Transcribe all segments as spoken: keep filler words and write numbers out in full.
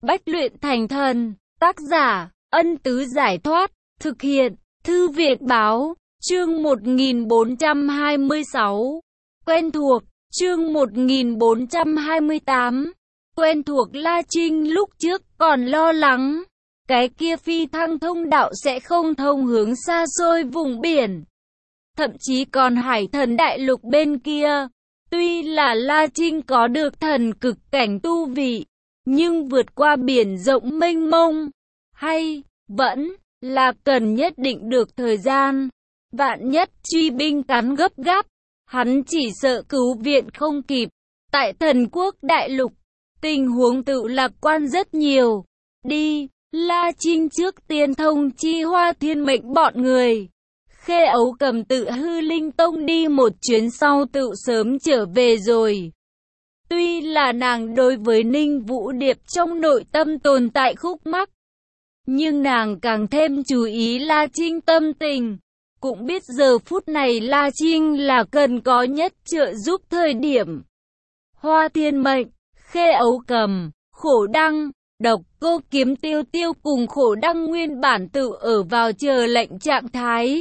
bách luyện thành thần. Tác giả, Ân Tứ Giải Thoát. Thực hiện, Thư viện Báo. Chương một nghìn bốn trăm hai mươi sáu. Quen thuộc. Chương một nghìn bốn trăm hai mươi tám. Quen thuộc. La Trinh lúc trước còn lo lắng cái kia phi thăng thông đạo sẽ không thông hướng xa xôi vùng biển, thậm chí còn hải thần đại lục bên kia. Tuy là La Trinh có được thần cực cảnh tu vị, nhưng vượt qua biển rộng mênh mông, hay vẫn là cần nhất định được thời gian. Vạn nhất truy binh cắn gấp gáp, hắn chỉ sợ cứu viện không kịp. Tại thần quốc đại lục, tình huống tự lạc quan rất nhiều. Đi, La Trinh trước tiên thông chi Hoa Thiên Mệnh bọn người. Khê Ấu Cầm tự hư linh tông đi một chuyến sau tự sớm trở về rồi. Tuy là nàng đối với Ninh Vũ Điệp trong nội tâm tồn tại khúc mắc, nhưng nàng càng thêm chú ý La Trinh tâm tình. Cũng biết giờ phút này La Trinh là cần có nhất trợ giúp thời điểm. Hoa Thiên Mệnh, Khê Ấu Cầm, Khổ Đăng, Độc Cô Kiếm Tiêu Tiêu cùng Khổ Đăng nguyên bản tự ở vào chờ lệnh trạng thái,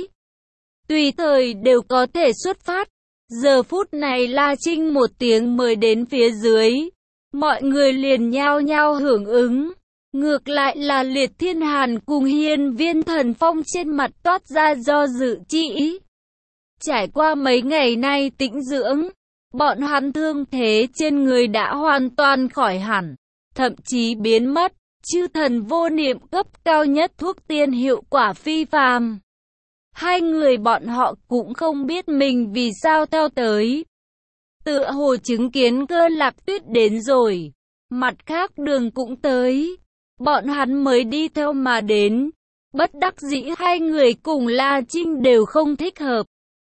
tùy thời đều có thể xuất phát. Giờ phút này La Trinh một tiếng mời đến phía dưới, mọi người liền nhao nhao hưởng ứng. Ngược lại là Liệt Thiên Hàn cùng Hiên Viên Thần Phong trên mặt toát ra do dự chi ý. Trải qua mấy ngày nay tĩnh dưỡng, bọn hắn thương thế trên người đã hoàn toàn khỏi hẳn, thậm chí biến mất. Chư thần vô niệm cấp cao nhất thuốc tiên hiệu quả phi phàm. Hai người bọn họ cũng không biết mình vì sao theo tới. Tựa hồ chứng kiến Cơ Lạc Tuyết đến rồi, mặt khác Đường cũng tới, bọn hắn mới đi theo mà đến. Bất đắc dĩ hai người cùng La Trinh đều không thích hợp.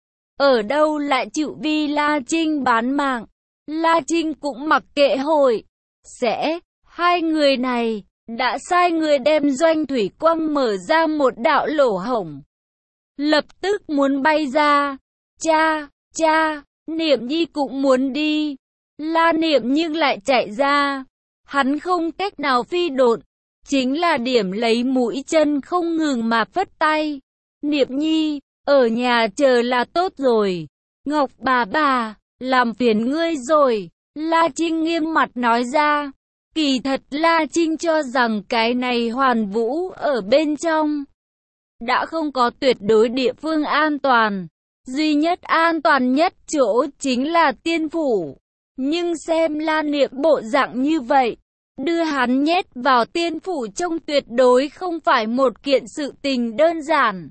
Ở đâu lại chịu vì La Trinh bán mạng. La Trinh cũng mặc kệ hội sẽ. Hai người này đã sai người đem Doanh Thủy Quang mở ra một đạo lỗ hổng, lập tức muốn bay ra. Cha, cha, Niệm Nhi cũng muốn đi. La Niệm nhưng lại chạy ra. Hắn không cách nào phi độn, chính là điểm lấy mũi chân không ngừng mà phất tay. Niệm Nhi, ở nhà chờ là tốt rồi. Ngọc bà bà, làm phiền ngươi rồi. La Trinh nghiêm mặt nói ra. Kỳ thật La Trinh cho rằng cái này Hoàn Vũ ở bên trong đã không có tuyệt đối địa phương an toàn. Duy nhất an toàn nhất chỗ chính là tiên phủ. Nhưng xem La Niệm bộ dạng như vậy, đưa hắn nhét vào tiên phủ trong tuyệt đối không phải một kiện sự tình đơn giản.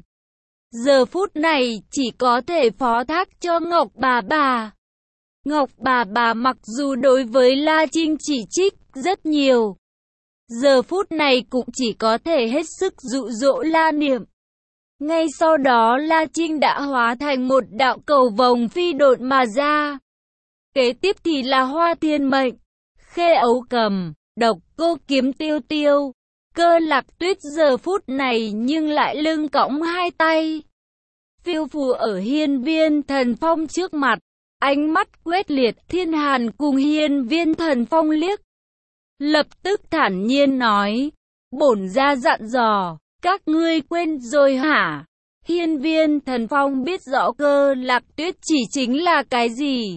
Giờ phút này chỉ có thể phó thác cho Ngọc bà bà. Ngọc bà bà mặc dù đối với La Trinh chỉ trích rất nhiều, giờ phút này cũng chỉ có thể hết sức dụ dỗ La Niệm. Ngay sau đó La Trinh đã hóa thành một đạo cầu vồng phi độn mà ra. Kế tiếp thì là Hoa Thiên Mệnh, Khê Ấu Cầm, Độc Cô Kiếm Tiêu Tiêu. Cơ Lạc Tuyết giờ phút này nhưng lại lưng cõng hai tay, phiêu phù ở Hiên Viên Thần Phong trước mặt. Ánh mắt quét Liệt Thiên Hàn cùng Hiên Viên Thần Phong liếc, lập tức thản nhiên nói, bổn gia dặn dò, các ngươi quên rồi hả? Hiên Viên Thần Phong biết rõ Cơ Lạc Tuyết chỉ chính là cái gì.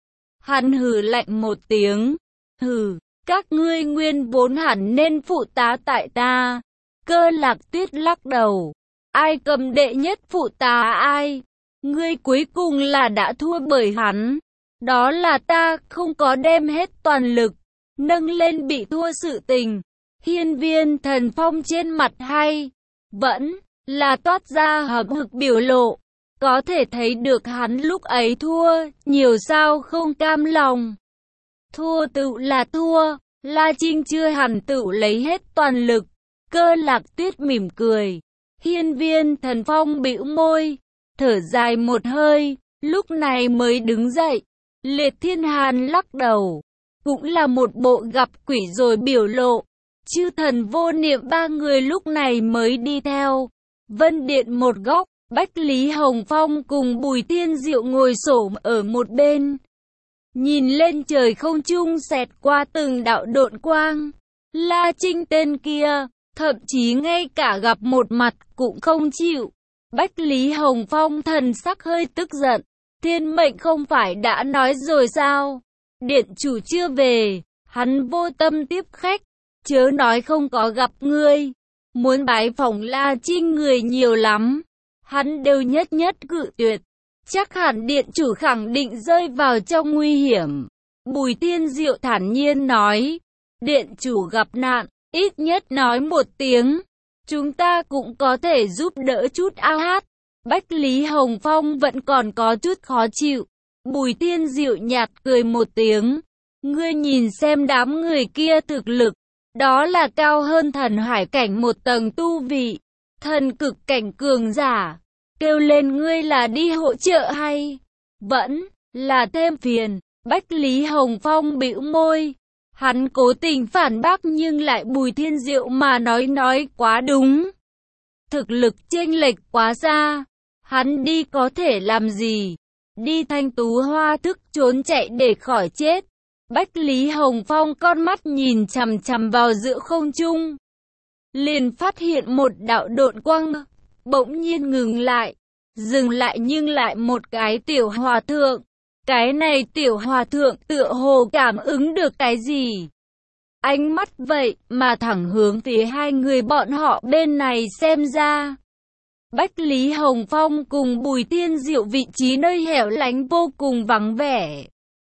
Hắn hừ lạnh một tiếng, hừ, các ngươi nguyên vốn hẳn nên phụ tá tại ta. Cơ Lạc Tuyết lắc đầu, ai cầm đệ nhất phụ tá ai? Ngươi cuối cùng là đã thua bởi hắn. Đó là ta không có đem hết toàn lực nâng lên bị thua sự tình. Hiên Viên Thần Phong trên mặt hay vẫn là toát ra hậm hực biểu lộ, có thể thấy được hắn lúc ấy thua nhiều sao không cam lòng. Thua tự là thua, La Trinh chưa hẳn tự lấy hết toàn lực. Cơ Lạc Tuyết mỉm cười. Hiên Viên Thần Phong bĩu môi, thở dài một hơi, lúc này mới đứng dậy. Liệt Thiên Hàn lắc đầu, cũng là một bộ gặp quỷ rồi biểu lộ. Chư thần vô niệm ba người lúc này mới đi theo. Vân Điện một góc, Bách Lý Hồng Phong cùng Bùi Thiên Diệu ngồi xổm ở một bên, nhìn lên trời không trung xẹt qua từng đạo độn quang. La Trinh tên kia, thậm chí ngay cả gặp một mặt cũng không chịu. Bách Lý Hồng Phong thần sắc hơi tức giận. Thiên mệnh không phải đã nói rồi sao? Điện chủ chưa về, hắn vô tâm tiếp khách. Chớ nói không có gặp ngươi. Muốn bái phỏng La Trinh người nhiều lắm. Hắn đều nhất nhất cự tuyệt. Chắc hẳn điện chủ khẳng định rơi vào trong nguy hiểm. Bùi Tiên Diệu thản nhiên nói. Điện chủ gặp nạn, ít nhất nói một tiếng. Chúng ta cũng có thể giúp đỡ chút a hát. Bách Lý Hồng Phong vẫn còn có chút khó chịu. Bùi Tiên Diệu nhạt cười một tiếng. Ngươi nhìn xem đám người kia thực lực. Đó là cao hơn thần hải cảnh một tầng tu vị. Thần cực cảnh cường giả. Kêu lên ngươi là đi hỗ trợ hay vẫn là thêm phiền. Bách Lý Hồng Phong bĩu môi. Hắn cố tình phản bác nhưng lại Bùi Thiên Diệu mà nói nói quá đúng. Thực lực chênh lệch quá xa. Hắn đi có thể làm gì? Đi Thanh Tú Hoa thức trốn chạy để khỏi chết. Bách Lý Hồng Phong con mắt nhìn chằm chằm vào giữa không trung. Liền phát hiện một đạo độn quang. Bỗng nhiên ngừng lại. Dừng lại nhưng lại một cái tiểu hòa thượng. Cái này tiểu hòa thượng tựa hồ cảm ứng được cái gì. Ánh mắt vậy mà thẳng hướng phía hai người bọn họ bên này xem ra. Bách Lý Hồng Phong cùng Bùi Tiên Diệu vị trí nơi hẻo lánh vô cùng vắng vẻ.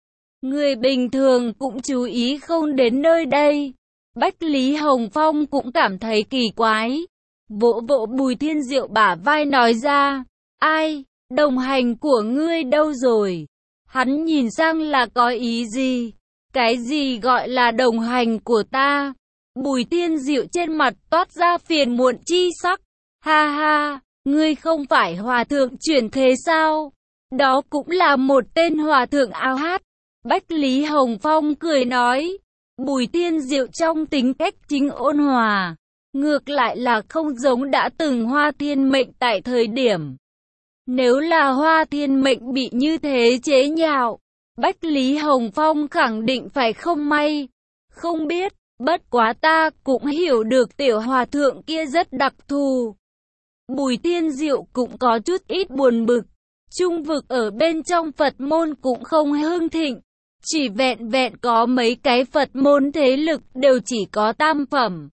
Người bình thường cũng chú ý không đến nơi đây. Bách Lý Hồng Phong cũng cảm thấy kỳ quái. Vỗ vỗ Bùi Thiên Diệu bả vai nói ra. Ai, đồng hành của ngươi đâu rồi? Hắn nhìn sang là có ý gì? Cái gì gọi là đồng hành của ta? Bùi Thiên Diệu trên mặt toát ra phiền muộn chi sắc. Ha ha, ngươi không phải hòa thượng chuyển thế sao? Đó cũng là một tên hòa thượng ao hát. Bách Lý Hồng Phong cười nói. Bùi Thiên Diệu trong tính cách chính ôn hòa. Ngược lại là không giống đã từng Hoa Thiên Mệnh tại thời điểm. Nếu là Hoa Thiên Mệnh bị như thế chế nhạo, Bách Lý Hồng Phong khẳng định phải không may. Không biết, bất quá ta cũng hiểu được tiểu hòa thượng kia rất đặc thù. Bùi Thiên Diệu cũng có chút ít buồn bực. Trung vực ở bên trong Phật môn cũng không hưng thịnh. Chỉ vẹn vẹn có mấy cái Phật môn thế lực đều chỉ có tam phẩm.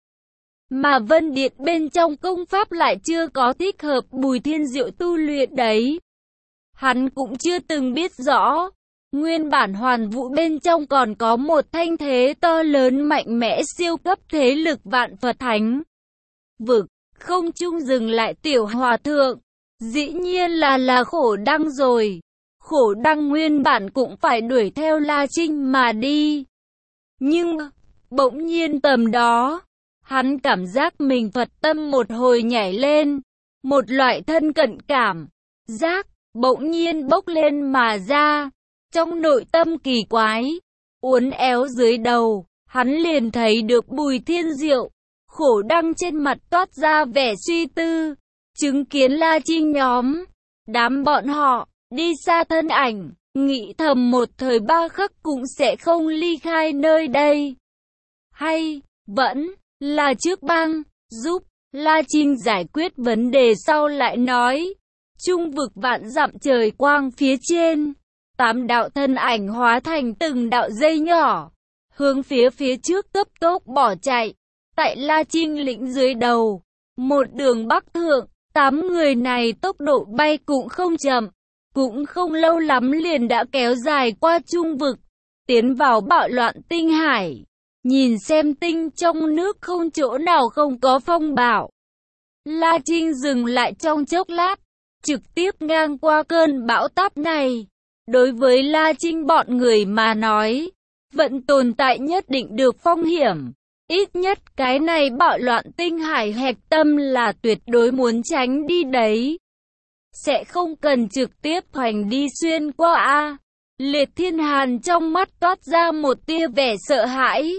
Mà Vân Điện bên trong công pháp lại chưa có thích hợp Bùi Thiên Diệu tu luyện đấy. Hắn cũng chưa từng biết rõ. Nguyên bản Hoàn Vũ bên trong còn có một thanh thế to lớn mạnh mẽ siêu cấp thế lực vạn Phật thánh vực. Không chung dừng lại tiểu hòa thượng. Dĩ nhiên là là Khổ Đăng rồi. Khổ Đăng nguyên bản cũng phải đuổi theo La Trinh mà đi. Nhưng, bỗng nhiên tầm đó, hắn cảm giác mình Phật tâm một hồi nhảy lên. Một loại thân cận cảm, giác, bỗng nhiên bốc lên mà ra. Trong nội tâm kỳ quái, uốn éo dưới đầu, hắn liền thấy được Bùi Thiên Diệu. Khổ Đăng trên mặt toát ra vẻ suy tư, chứng kiến La Trinh nhóm. Đám bọn họ, đi xa thân ảnh, nghĩ thầm một thời ba khắc cũng sẽ không ly khai nơi đây. Hay, vẫn là trước băng, giúp La Trinh giải quyết vấn đề sau lại nói. Trung vực vạn dặm trời quang phía trên, tám đạo thân ảnh hóa thành từng đạo dây nhỏ, hướng phía phía trước cấp tốc bỏ chạy. Tại La Trinh lĩnh dưới đầu, một đường bắc thượng, tám người này tốc độ bay cũng không chậm, cũng không lâu lắm liền đã kéo dài qua trung vực, tiến vào bạo loạn tinh hải. Nhìn xem tinh trong nước không chỗ nào không có phong bạo. La Trinh dừng lại trong chốc lát, trực tiếp ngang qua cơn bão táp này. Đối với La Trinh bọn người mà nói, vẫn tồn tại nhất định được phong hiểm. Ít nhất cái này bạo loạn tinh hải hạch tâm là tuyệt đối muốn tránh đi đấy. Sẽ không cần trực tiếp hoành đi xuyên qua a. Liệt Thiên Hàn trong mắt toát ra một tia vẻ sợ hãi.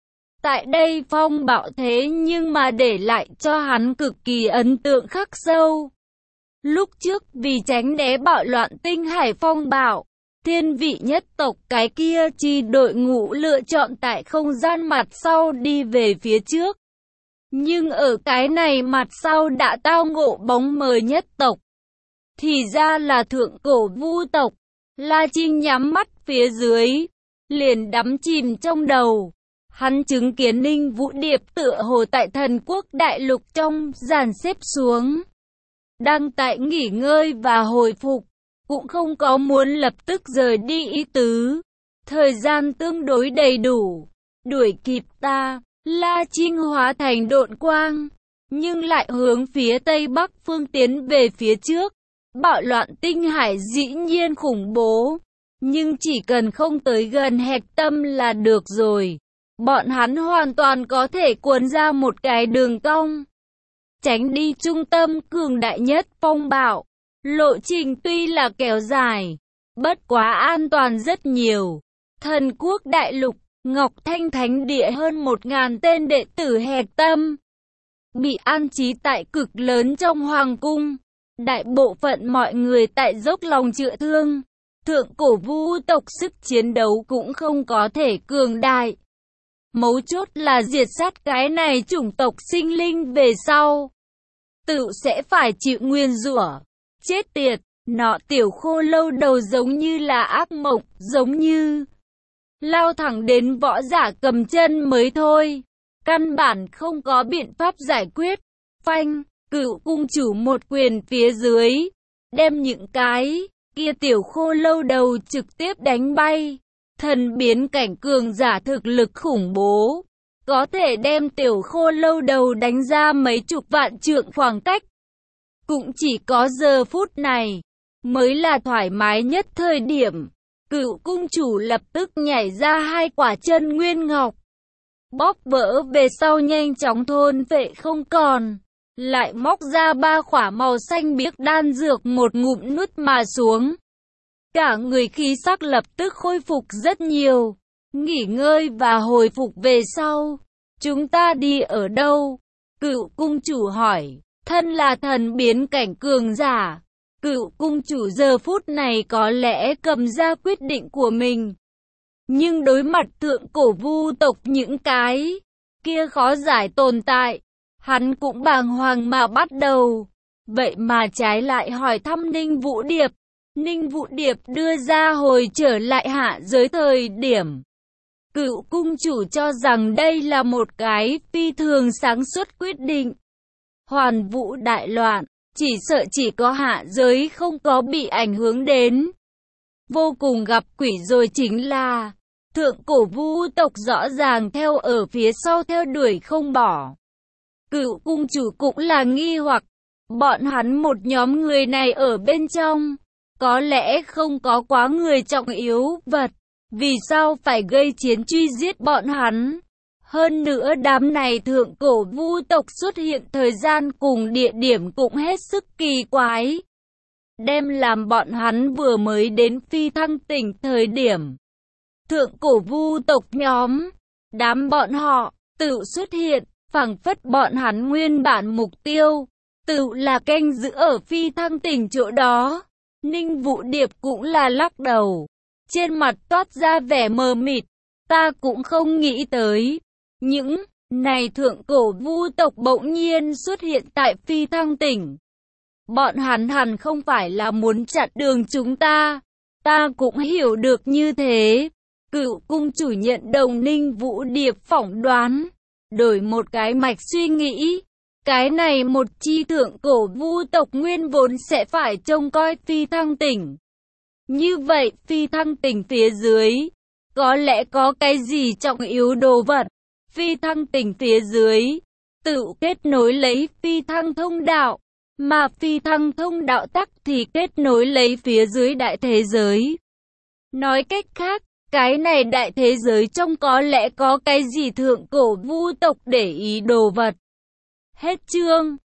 Tại đây phong bạo thế nhưng mà để lại cho hắn cực kỳ ấn tượng khắc sâu. Lúc trước vì tránh né bạo loạn tinh hải phong bạo, Thiên vị nhất tộc cái kia chi đội ngũ lựa chọn tại không gian mặt sau đi về phía trước. Nhưng ở cái này mặt sau đã tao ngộ bóng mờ nhất tộc. Thì ra là thượng cổ vu tộc. La Trinh nhắm mắt phía dưới, liền đắm chìm trong đầu. Hắn chứng kiến Ninh Vũ Điệp tựa hồ tại Thần Quốc Đại Lục trong dàn xếp xuống. Đang tại nghỉ ngơi và hồi phục, cũng không có muốn lập tức rời đi ý tứ. Thời gian tương đối đầy đủ, đuổi kịp ta. La Trinh hóa thành độn quang, nhưng lại hướng phía tây bắc phương tiến về phía trước. Bạo loạn tinh hải dĩ nhiên khủng bố, nhưng chỉ cần không tới gần hạch tâm là được rồi. Bọn hắn hoàn toàn có thể cuốn ra một cái đường cong, tránh đi trung tâm cường đại nhất phong bạo. Lộ trình tuy là kéo dài, bất quá an toàn rất nhiều. Thần Quốc Đại Lục, Ngọc Thanh Thánh Địa hơn một ngàn tên đệ tử hạch tâm bị an trí tại cực lớn trong hoàng cung. Đại bộ phận mọi người tại dốc lòng chữa thương. Thượng cổ vu tộc sức chiến đấu cũng không có thể cường đại. Mấu chốt là diệt sát cái này chủng tộc sinh linh về sau, tự sẽ phải chịu nguyên rủa. Chết tiệt, nọ tiểu khô lâu đầu giống như là ác mộng, giống như lao thẳng đến võ giả cầm chân mới thôi. Căn bản không có biện pháp giải quyết. Phanh, Cựu cung chủ một quyền phía dưới, đem những cái kia tiểu khô lâu đầu trực tiếp đánh bay. Thần biến cảnh cường giả thực lực khủng bố, có thể đem tiểu khô lâu đầu đánh ra mấy chục vạn trượng khoảng cách. Cũng chỉ có giờ phút này mới là thoải mái nhất thời điểm. Cựu cung chủ lập tức nhảy ra hai quả chân nguyên ngọc, bóp vỡ về sau nhanh chóng thôn vệ không còn, lại móc ra ba quả màu xanh biếc đan dược, một ngụm nuốt mà xuống. Cả người khí sắc lập tức khôi phục rất nhiều. Nghỉ ngơi và hồi phục về sau, chúng ta đi ở đâu? Cựu cung chủ hỏi. Thân là thần biến cảnh cường giả, cựu cung chủ giờ phút này có lẽ cầm ra quyết định của mình. Nhưng đối mặt thượng cổ vu tộc những cái kia khó giải tồn tại, hắn cũng bàng hoàng mà bắt đầu. Vậy mà trái lại hỏi thăm Ninh Vũ Điệp. Ninh Vũ Điệp đưa ra hồi trở lại hạ giới thời điểm, cựu cung chủ cho rằng đây là một cái phi thường sáng suốt quyết định. Hoàn vũ đại loạn, chỉ sợ chỉ có hạ giới không có bị ảnh hưởng đến. Vô cùng gặp quỷ rồi chính là thượng cổ vu tộc rõ ràng theo ở phía sau theo đuổi không bỏ. Cựu cung chủ cũng là nghi hoặc, bọn hắn một nhóm người này ở bên trong, có lẽ không có quá người trọng yếu vật, vì sao phải gây chiến truy giết bọn hắn? Hơn nữa đám này thượng cổ vu tộc xuất hiện thời gian cùng địa điểm cũng hết sức kỳ quái, đem làm bọn hắn vừa mới đến phi thăng tỉnh thời điểm. Thượng cổ vu tộc nhóm, đám bọn họ tự xuất hiện, phảng phất bọn hắn nguyên bản mục tiêu tự là canh giữ ở phi thăng tỉnh chỗ đó. Ninh Vũ Điệp cũng là lắc đầu, trên mặt toát ra vẻ mờ mịt. Ta cũng không nghĩ tới, những này thượng cổ vu tộc bỗng nhiên xuất hiện tại phi thăng tỉnh. Bọn hắn hẳn không phải là muốn chặn đường chúng ta. Ta cũng hiểu được như thế. Cựu cung chủ nhận đồng Ninh Vũ Điệp phỏng đoán, đổi một cái mạch suy nghĩ. Cái này một chi thượng cổ vu tộc nguyên vốn sẽ phải trông coi phi thăng tỉnh. Như vậy phi thăng tỉnh phía dưới, có lẽ có cái gì trọng yếu đồ vật. Phi thăng tỉnh phía dưới, tự kết nối lấy phi thăng thông đạo, mà phi thăng thông đạo tắc thì kết nối lấy phía dưới đại thế giới. Nói cách khác, cái này đại thế giới trong có lẽ có cái gì thượng cổ vu tộc để ý đồ vật. Hết chương.